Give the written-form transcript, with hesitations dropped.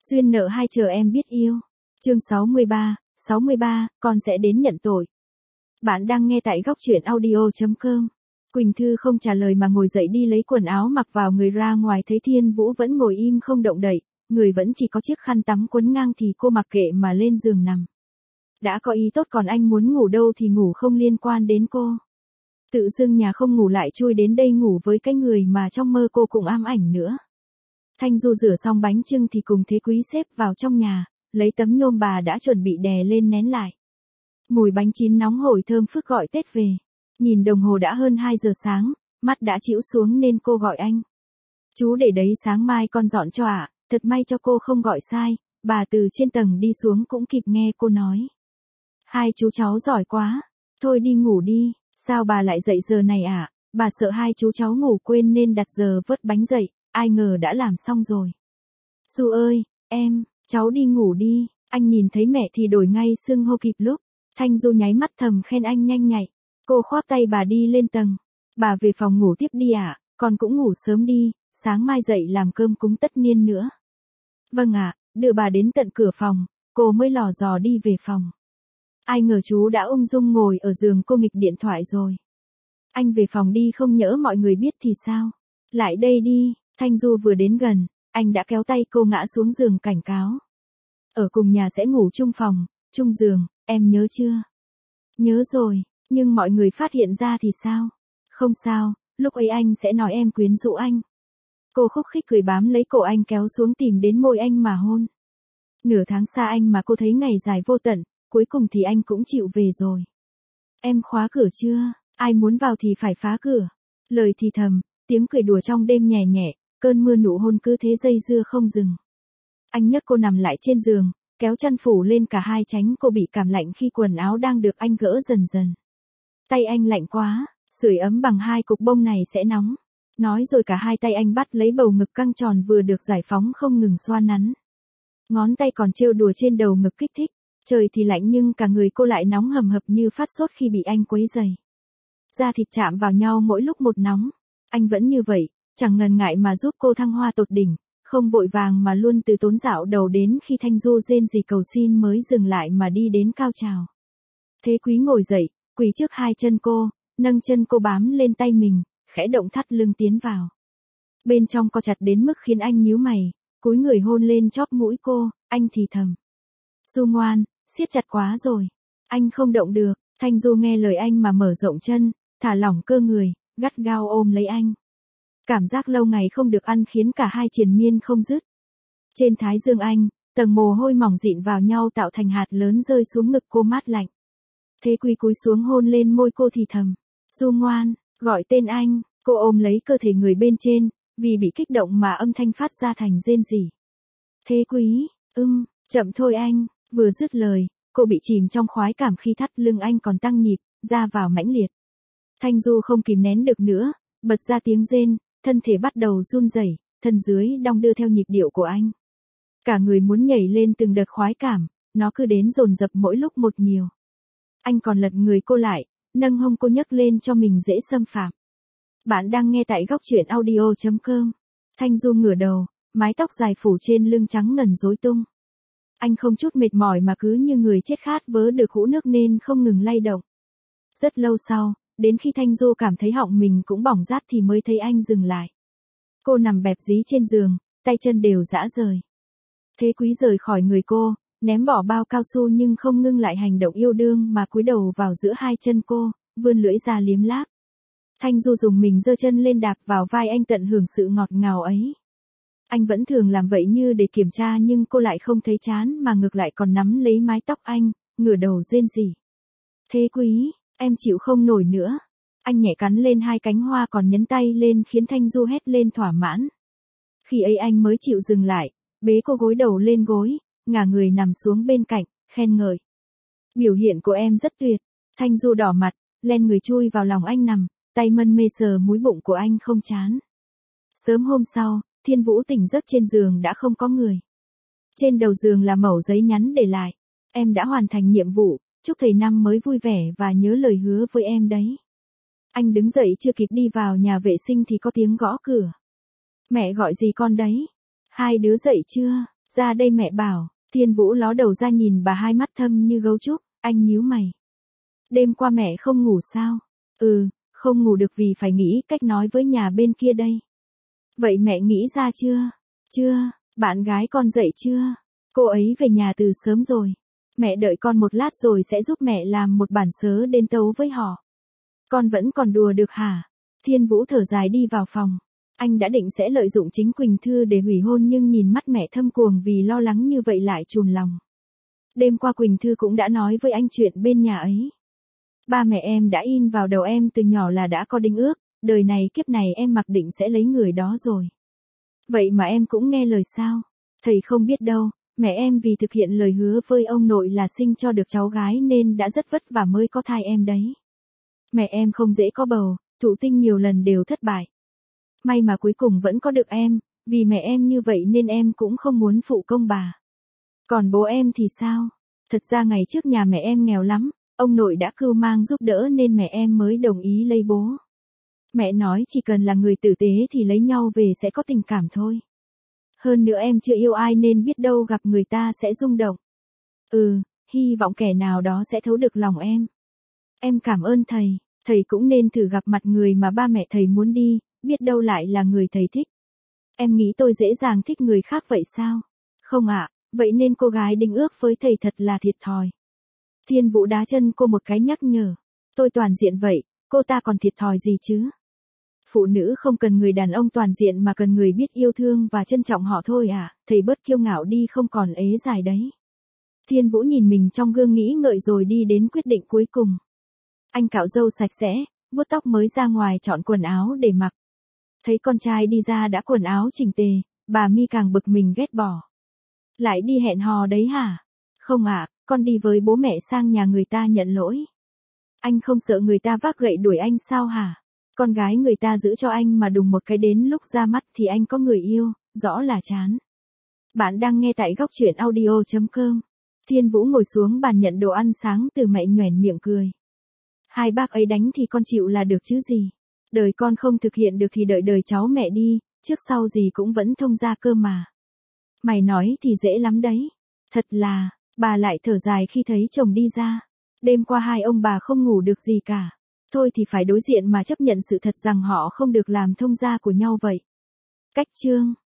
Duyên nợ hai chờ em biết yêu. Chương 63, con sẽ đến nhận tội. Bạn đang nghe tại góc truyện audio.com. Quỳnh Thư không trả lời mà ngồi dậy đi lấy quần áo mặc vào người ra ngoài, thấy Thiên Vũ vẫn ngồi im không động đậy, người vẫn chỉ có chiếc khăn tắm quấn ngang thì cô mặc kệ mà lên giường nằm. Đã có ý tốt, còn anh muốn ngủ đâu thì ngủ, không liên quan đến cô. Tự dưng nhà không ngủ lại chui đến đây ngủ với cái người mà trong mơ cô cũng ám ảnh nữa. Thanh Du rửa xong bánh chưng thì cùng Thế Quý xếp vào trong nhà, lấy tấm nhôm bà đã chuẩn bị đè lên nén lại. Mùi bánh chín nóng hổi thơm phức gọi Tết về. Nhìn đồng hồ đã hơn 2 giờ sáng, mắt đã chĩu xuống nên cô gọi anh. Chú để đấy, sáng mai con dọn cho ạ. Thật may cho cô không gọi sai, bà từ trên tầng đi xuống cũng kịp nghe cô nói. Hai chú cháu giỏi quá, thôi đi ngủ đi. Sao bà lại dậy giờ này ạ? Bà sợ hai chú cháu ngủ quên nên đặt giờ vớt bánh dậy, ai ngờ đã làm xong rồi. Du ơi, cháu đi ngủ đi. Anh nhìn thấy mẹ thì đổi ngay xưng hô kịp lúc. Thanh Du nháy mắt thầm khen anh nhanh nhạy. Cô khoác tay bà đi lên tầng. Bà về phòng ngủ tiếp đi ạ, con cũng ngủ sớm đi, sáng mai dậy làm cơm cúng tất niên nữa. Vâng ạ, đưa bà đến tận cửa phòng, cô mới lò dò đi về phòng. Ai ngờ chú đã ung dung ngồi ở giường cô nghịch điện thoại rồi. Anh về phòng đi, không nhỡ mọi người biết thì sao? Lại đây đi. Thanh Du vừa đến gần, anh đã kéo tay cô ngã xuống giường cảnh cáo. Ở cùng nhà sẽ ngủ chung phòng, chung giường, em nhớ chưa? Nhớ rồi, nhưng mọi người phát hiện ra thì sao? Không sao, lúc ấy anh sẽ nói em quyến rũ anh. Cô khúc khích cười bám lấy cổ anh kéo xuống tìm đến môi anh mà hôn. Nửa tháng xa anh mà cô thấy ngày dài vô tận, cuối cùng thì anh cũng chịu về rồi. Em khóa cửa chưa? Ai muốn vào thì phải phá cửa. Lời thì thầm, tiếng cười đùa trong đêm nhẹ nhẹ, cơn mưa nụ hôn cứ thế dây dưa không dừng. Anh nhấc cô nằm lại trên giường, kéo chăn phủ lên cả hai tránh cô bị cảm lạnh khi quần áo đang được anh gỡ dần dần. Tay anh lạnh quá, sưởi ấm bằng hai cục bông này sẽ nóng. Nói rồi cả hai tay anh bắt lấy bầu ngực căng tròn vừa được giải phóng không ngừng xoa nắn. Ngón tay còn trêu đùa trên đầu ngực kích thích. Trời thì lạnh nhưng cả người cô lại nóng hầm hập như phát sốt khi bị anh quấy rầy. Da thịt chạm vào nhau mỗi lúc một nóng. Anh vẫn như vậy, chẳng ngần ngại mà giúp cô thăng hoa tột đỉnh, không vội vàng mà luôn từ tốn dạo đầu đến khi Thanh Du rên rỉ cầu xin mới dừng lại mà đi đến cao trào. Thế Quý ngồi dậy, quỳ trước hai chân cô, nâng chân cô bám lên tay mình, khẽ động thắt lưng tiến vào. Bên trong co chặt đến mức khiến anh nhíu mày, cúi người hôn lên chóp mũi cô, anh thì thầm. Du ngoan, siết chặt quá rồi. Anh không động được. Thanh Du nghe lời anh mà mở rộng chân, thả lỏng cơ người, gắt gao ôm lấy anh. Cảm giác lâu ngày không được ăn khiến cả hai triền miên không dứt. Trên thái dương anh, tầng mồ hôi mỏng dịn vào nhau tạo thành hạt lớn rơi xuống ngực cô mát lạnh. Thế Quý cúi xuống hôn lên môi cô thì thầm. Du ngoan, gọi tên anh. Cô ôm lấy cơ thể người bên trên, vì bị kích động mà âm thanh phát ra thành rên rỉ. Thế Quý, chậm thôi anh. Vừa dứt lời, cô bị chìm trong khoái cảm khi thắt lưng anh còn tăng nhịp, ra vào mãnh liệt. Thanh Du không kìm nén được nữa, bật ra tiếng rên, thân thể bắt đầu run rẩy, thân dưới đong đưa theo nhịp điệu của anh. Cả người muốn nhảy lên từng đợt khoái cảm, nó cứ đến dồn dập mỗi lúc một nhiều. Anh còn lật người cô lại, nâng hông cô nhấc lên cho mình dễ xâm phạm. Bạn đang nghe tại góc truyện audio.com. Thanh Du ngửa đầu, mái tóc dài phủ trên lưng trắng ngần rối tung. Anh không chút mệt mỏi mà cứ như người chết khát vớ được hũ nước nên không ngừng lay động. Rất lâu sau, đến khi Thanh Du cảm thấy họng mình cũng bỏng rát thì mới thấy anh dừng lại. Cô nằm bẹp dí trên giường, tay chân đều rã rời. Thế Quý rời khỏi người cô, ném bỏ bao cao su nhưng không ngưng lại hành động yêu đương mà cúi đầu vào giữa hai chân cô, vươn lưỡi ra liếm láp. Thanh Du dùng mình giơ chân lên đạp vào vai anh tận hưởng sự ngọt ngào ấy. Anh vẫn thường làm vậy như để kiểm tra nhưng cô lại không thấy chán mà ngược lại còn nắm lấy mái tóc anh, ngửa đầu rên rỉ. Thế Quý, em chịu không nổi nữa. Anh nhẹ cắn lên hai cánh hoa còn nhấn tay lên khiến Thanh Du hét lên thỏa mãn. Khi ấy anh mới chịu dừng lại, bế cô gối đầu lên gối, ngả người nằm xuống bên cạnh, khen ngợi. Biểu hiện của em rất tuyệt. Thanh Du đỏ mặt, len người chui vào lòng anh nằm, tay mân mê sờ múi bụng của anh không chán. Sớm hôm sau, Thiên Vũ tỉnh giấc trên giường đã không có người. Trên đầu giường là mẩu giấy nhắn để lại. Em đã hoàn thành nhiệm vụ, chúc thầy năm mới vui vẻ và nhớ lời hứa với em đấy. Anh đứng dậy chưa kịp đi vào nhà vệ sinh thì có tiếng gõ cửa. Mẹ gọi gì con đấy? Hai đứa dậy chưa? Ra đây mẹ bảo. Thiên Vũ ló đầu ra nhìn bà, hai mắt thâm như gấu trúc. Anh nhíu mày. Đêm qua mẹ không ngủ sao? Không ngủ được vì phải nghĩ cách nói với nhà bên kia đây. Vậy mẹ nghĩ ra chưa? Chưa, bạn gái con dậy chưa? Cô ấy về nhà từ sớm rồi. Mẹ đợi con một lát rồi sẽ giúp mẹ làm một bản sớ đến tấu với họ. Con vẫn còn đùa được hả? Thiên Vũ thở dài đi vào phòng. Anh đã định sẽ lợi dụng chính Quỳnh Thư để hủy hôn nhưng nhìn mắt mẹ thâm cuồng vì lo lắng như vậy lại chùn lòng. Đêm qua Quỳnh Thư cũng đã nói với anh chuyện bên nhà ấy. Ba mẹ em đã in vào đầu em từ nhỏ là đã có đính ước, đời này kiếp này em mặc định sẽ lấy người đó rồi. Vậy mà em cũng nghe lời sao? Thầy không biết đâu, mẹ em vì thực hiện lời hứa với ông nội là sinh cho được cháu gái nên đã rất vất vả mới có thai em đấy. Mẹ em không dễ có bầu, thụ tinh nhiều lần đều thất bại. May mà cuối cùng vẫn có được em, vì mẹ em như vậy nên em cũng không muốn phụ công bà. Còn bố em thì sao? Thật ra ngày trước nhà mẹ em nghèo lắm, ông nội đã cưu mang giúp đỡ nên mẹ em mới đồng ý lấy bố. Mẹ nói chỉ cần là người tử tế thì lấy nhau về sẽ có tình cảm thôi. Hơn nữa em chưa yêu ai nên biết đâu gặp người ta sẽ rung động. Hy vọng kẻ nào đó sẽ thấu được lòng em. Em cảm ơn thầy cũng nên thử gặp mặt người mà ba mẹ thầy muốn đi, biết đâu lại là người thầy thích. Em nghĩ tôi dễ dàng thích người khác vậy sao? Không ạ, vậy nên cô gái đính ước với thầy thật là thiệt thòi. Thiên Vũ đá chân cô một cái nhắc nhở. Tôi toàn diện vậy, cô ta còn thiệt thòi gì chứ? Phụ nữ không cần người đàn ông toàn diện mà cần người biết yêu thương và trân trọng họ thôi à, thầy bớt kiêu ngạo đi không còn ế dài đấy. Thiên Vũ nhìn mình trong gương nghĩ ngợi rồi đi đến quyết định cuối cùng. Anh cạo râu sạch sẽ, vuốt tóc mới ra ngoài chọn quần áo để mặc. Thấy con trai đi ra đã quần áo chỉnh tề, bà My càng bực mình ghét bỏ. Lại đi hẹn hò đấy hả? Không ạ, con đi với bố mẹ sang nhà người ta nhận lỗi. Anh không sợ người ta vác gậy đuổi anh sao hả? Con gái người ta giữ cho anh mà đùng một cái đến lúc ra mắt thì anh có người yêu, rõ là chán. Bạn đang nghe tại góc truyện audio.com. Thiên Vũ ngồi xuống bàn nhận đồ ăn sáng từ mẹ nhoẻn miệng cười. Hai bác ấy đánh thì con chịu là được chứ gì. Đời con không thực hiện được thì đợi đời cháu mẹ đi, trước sau gì cũng vẫn thông gia cơ mà. Mày nói thì dễ lắm đấy. Thật là, bà lại thở dài khi thấy chồng đi ra. Đêm qua hai ông bà không ngủ được gì cả. Thôi thì phải đối diện mà chấp nhận sự thật rằng họ không được làm thông gia của nhau vậy. Cách chương